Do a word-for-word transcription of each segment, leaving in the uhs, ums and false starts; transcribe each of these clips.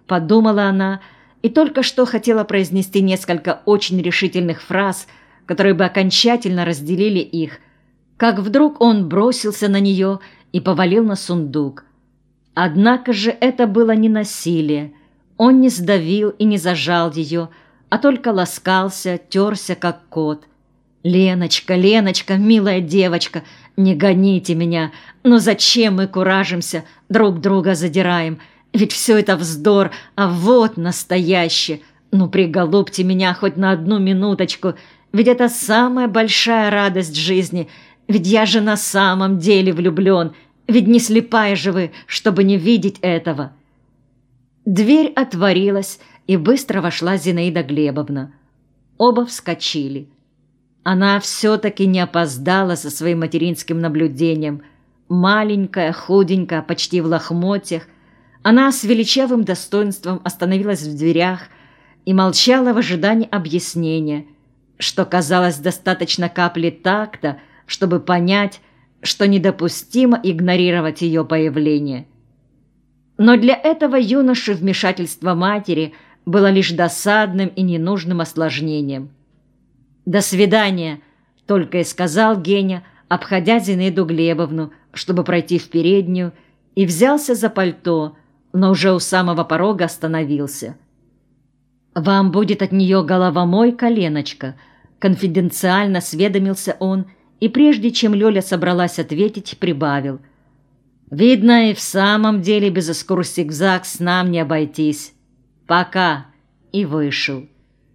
подумала она, и только что хотела произнести несколько очень решительных фраз, которые бы окончательно разделили их, как вдруг он бросился на нее и повалил на сундук. Однако же это было не насилие. Он не сдавил и не зажал ее, а только ласкался, терся, как кот. «Леночка, Леночка, милая девочка, не гоните меня! Ну зачем мы куражимся, друг друга задираем? Ведь все это вздор, а вот настоящее! Ну приголубьте меня хоть на одну минуточку, ведь это самая большая радость жизни, ведь я же на самом деле влюблен, ведь не слепая же вы, чтобы не видеть этого!» Дверь отворилась, и быстро вошла Зинаида Глебовна. Оба вскочили. Она все-таки не опоздала со своим материнским наблюдением. Маленькая, худенькая, почти в лохмотьях, она с величавым достоинством остановилась в дверях и молчала в ожидании объяснения, что казалось достаточно капли такта, чтобы понять, что недопустимо игнорировать ее появление. Но для этого юноши вмешательство матери было лишь досадным и ненужным осложнением. «До свидания», — только и сказал Геня, обходя Зинаиду Глебовну, чтобы пройти в переднюю, и взялся за пальто, но уже у самого порога остановился. «Вам будет от нее головомойка, Леночка», — конфиденциально осведомился он, и прежде чем Лёля собралась ответить, прибавил: «Видно, и в самом деле без экскурсий в ЗАГС нам не обойтись. Пока», и вышел.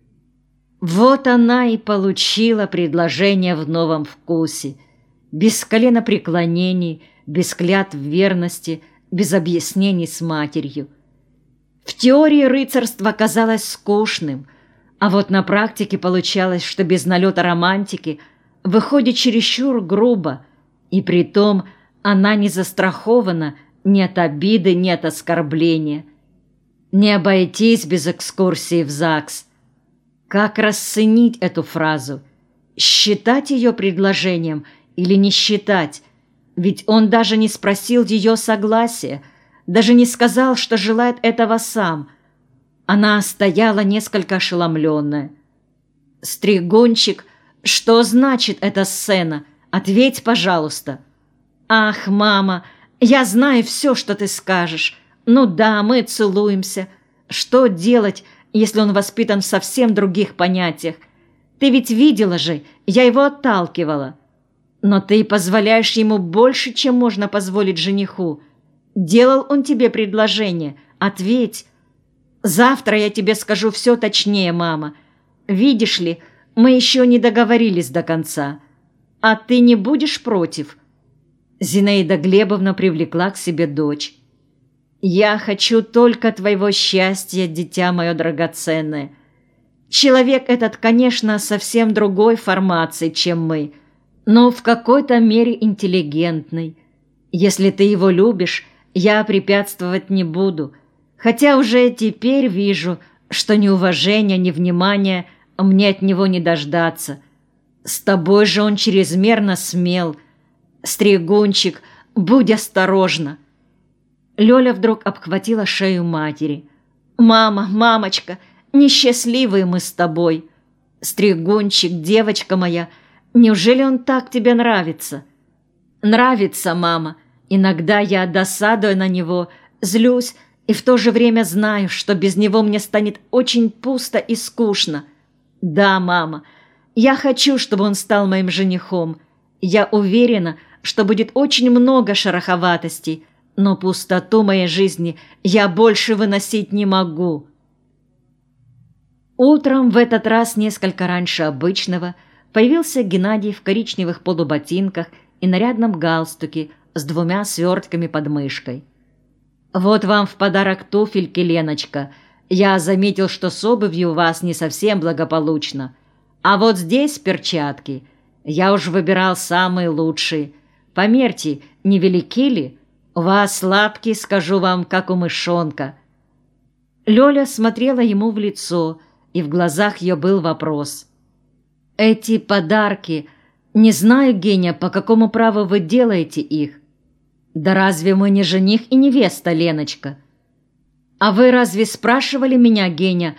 Вот она и получила предложение в новом вкусе, без коленопреклонений, без клятв верности, без объяснений с матерью. В теории рыцарство казалось скучным, а вот на практике получалось, что без налета романтики выходит чересчур грубо, и притом она не застрахована ни от обиды, ни от оскорбления. Не обойтись без экскурсии в ЗАГС. Как расценить эту фразу? Считать ее предложением или не считать? Ведь он даже не спросил ее согласия, даже не сказал, что желает этого сам. Она стояла несколько ошеломленная. «Стригунчик, что значит эта сцена? Ответь, пожалуйста». «Ах, мама, я знаю все, что ты скажешь. Ну да, мы целуемся. Что делать, если он воспитан в совсем других понятиях? Ты ведь видела же, я его отталкивала. Но ты позволяешь ему больше, чем можно позволить жениху. Делал он тебе предложение? Ответь. Завтра я тебе скажу все точнее, мама. Видишь ли, мы еще не договорились до конца. А ты не будешь против?» Зинаида Глебовна привлекла к себе дочь. «Я хочу только твоего счастья, дитя мое драгоценное. Человек этот, конечно, совсем другой формации, чем мы, но в какой-то мере интеллигентный. Если ты его любишь, я препятствовать не буду, хотя уже теперь вижу, что ни уважения, ни внимания мне от него не дождаться. С тобой же он чрезмерно смел. Стригунчик, будь осторожна». Лёля вдруг обхватила шею матери. «Мама, мамочка, несчастливые мы с тобой. Стригунчик, девочка моя, неужели он так тебе нравится?» «Нравится, мама. Иногда я досадую на него, злюсь и в то же время знаю, что без него мне станет очень пусто и скучно. Да, мама, я хочу, чтобы он стал моим женихом. Я уверена, что будет очень много шероховатостей, но пустоту моей жизни я больше выносить не могу». Утром, в этот раз несколько раньше обычного, появился Геннадий в коричневых полуботинках и нарядном галстуке с двумя свертками под мышкой. «Вот вам в подарок туфельки, Леночка. Я заметил, что с обувью у вас не совсем благополучно. А вот здесь перчатки. Я уж выбирал самые лучшие. Померьте, невелики ли? У вас лапки, скажу вам, как у мышонка». Лёля смотрела ему в лицо, и в глазах ее был вопрос. «Эти подарки... Не знаю, Геня, по какому праву вы делаете их?» «Да разве мы не жених и невеста, Леночка?» «А вы разве спрашивали меня, Геня,